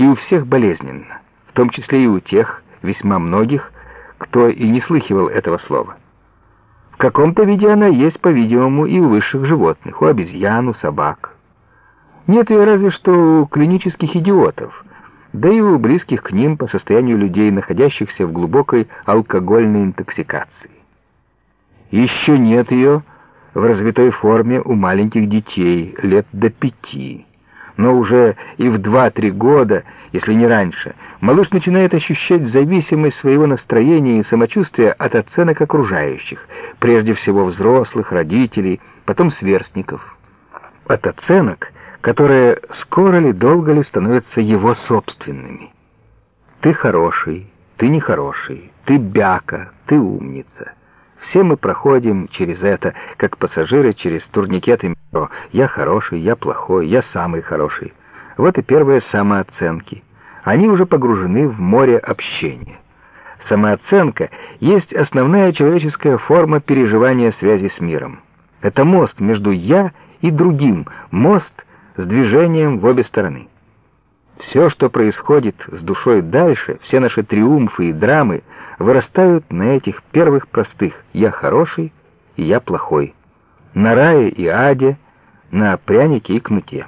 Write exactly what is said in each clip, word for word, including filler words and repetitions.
и у всех болезненно, в том числе и у тех, весьма многих, кто и не слыхивал этого слова. В каком-то виде она есть, по-видимому, и у высших животных, у обезьян, у собак. Нет ее разве что у клинических идиотов, да и у близких к ним по состоянию людей, находящихся в глубокой алкогольной интоксикации. Еще нет ее в развитой форме у маленьких детей лет до пяти. Но уже и в два-три года, если не раньше, малыш начинает ощущать зависимость своего настроения и самочувствия от оценок окружающих, прежде всего взрослых, родителей, потом сверстников. От оценок, которые скоро ли, долго ли становятся его собственными. Ты хороший, ты нехороший, ты бяка, ты умница. Все мы проходим через это, как пассажиры через турникеты метро. Я хороший, я плохой, я самый хороший. Вот и первые самооценки. Они уже погружены в море общения. Самооценка есть основная человеческая форма переживания связи с миром. Это мост между «я» и другим, мост с движением в обе стороны. Все, что происходит с душой дальше, все наши триумфы и драмы вырастают на этих первых простых «я хороший» и «я плохой», на рае и аде, на прянике и кнуте.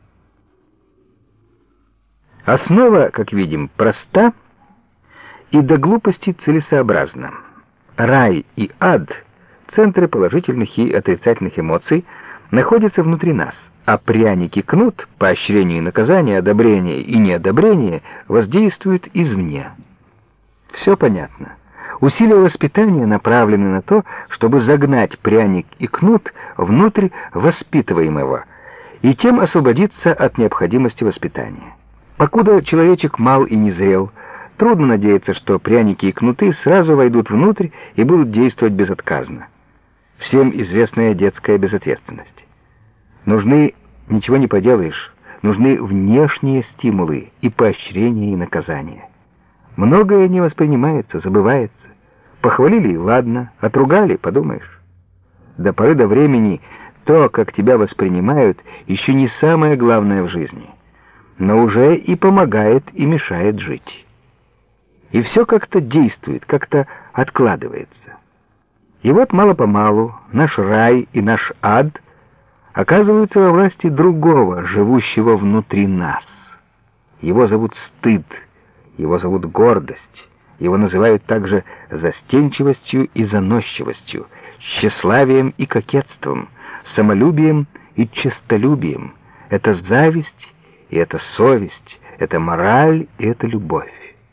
Основа, как видим, проста и до глупости целесообразна. Рай и ад, центры положительных и отрицательных эмоций, находятся внутри нас, а пряник и кнут, поощрение и наказание, одобрение и неодобрение, воздействуют извне. Все понятно. Усилия воспитания направлены на то, чтобы загнать пряник и кнут внутрь воспитываемого и тем освободиться от необходимости воспитания. Покуда человечек мал и незрел, трудно надеяться, что пряники и кнуты сразу войдут внутрь и будут действовать безотказно. Всем известная детская безответственность. Нужны, ничего не поделаешь, нужны внешние стимулы и поощрения, и наказания. Многое не воспринимается, забывается. Похвалили, и ладно, отругали, подумаешь. До поры до времени то, как тебя воспринимают, еще не самое главное в жизни, но уже и помогает, и мешает жить. И все как-то действует, как-то откладывается. И вот мало-помалу наш рай и наш ад оказываются во власти другого, живущего внутри нас. Его зовут стыд, его зовут гордость, его называют также застенчивостью и заносчивостью, тщеславием и кокетством, самолюбием и честолюбием. Это зависть, и это совесть, это мораль, и это любовь.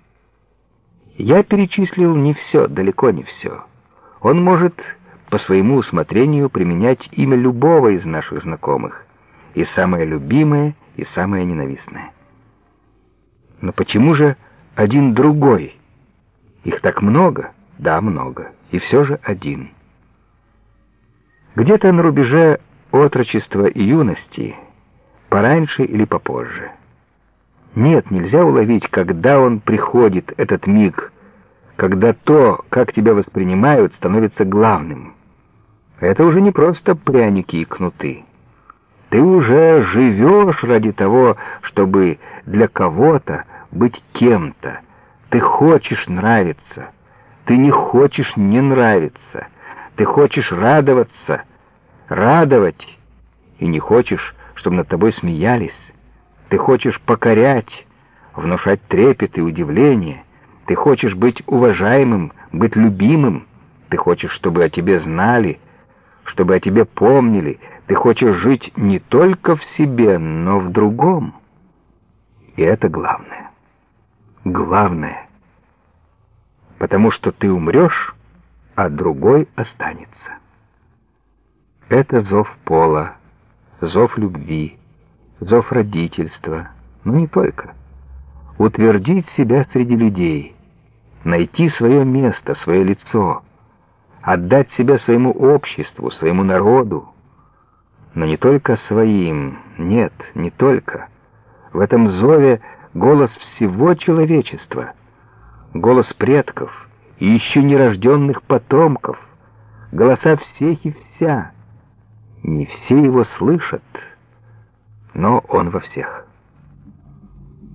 Я перечислил не все, далеко не все. Он может по своему усмотрению применять имя любого из наших знакомых, и самое любимое, и самое ненавистное. Но почему же один другой? Их так много? Да, много. И все же один. Где-то на рубеже отрочества и юности, пораньше или попозже. Нет, нельзя уловить, когда он приходит, этот миг, когда то, как тебя воспринимают, становится главным. Это уже не просто пряники и кнуты. Ты уже живешь ради того, чтобы для кого-то быть кем-то. Ты хочешь нравиться. Ты не хочешь не нравиться. Ты хочешь радоваться, радовать, и не хочешь, чтобы над тобой смеялись. Ты хочешь покорять, внушать трепет и удивление. Ты хочешь быть уважаемым, быть любимым. Ты хочешь, чтобы о тебе знали, чтобы о тебе помнили. Ты хочешь жить не только в себе, но в другом. И это главное. Главное. Потому что ты умрешь, а другой останется. Это зов пола, зов любви, зов родительства, но не только. Утвердить себя среди людей, найти свое место, свое лицо, отдать себя своему обществу, своему народу, но не только своим, нет, не только. В этом зове голос всего человечества, голос предков и еще нерожденных потомков, голоса всех и вся. Не все его слышат, но он во всех.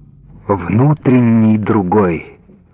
внутренний другой.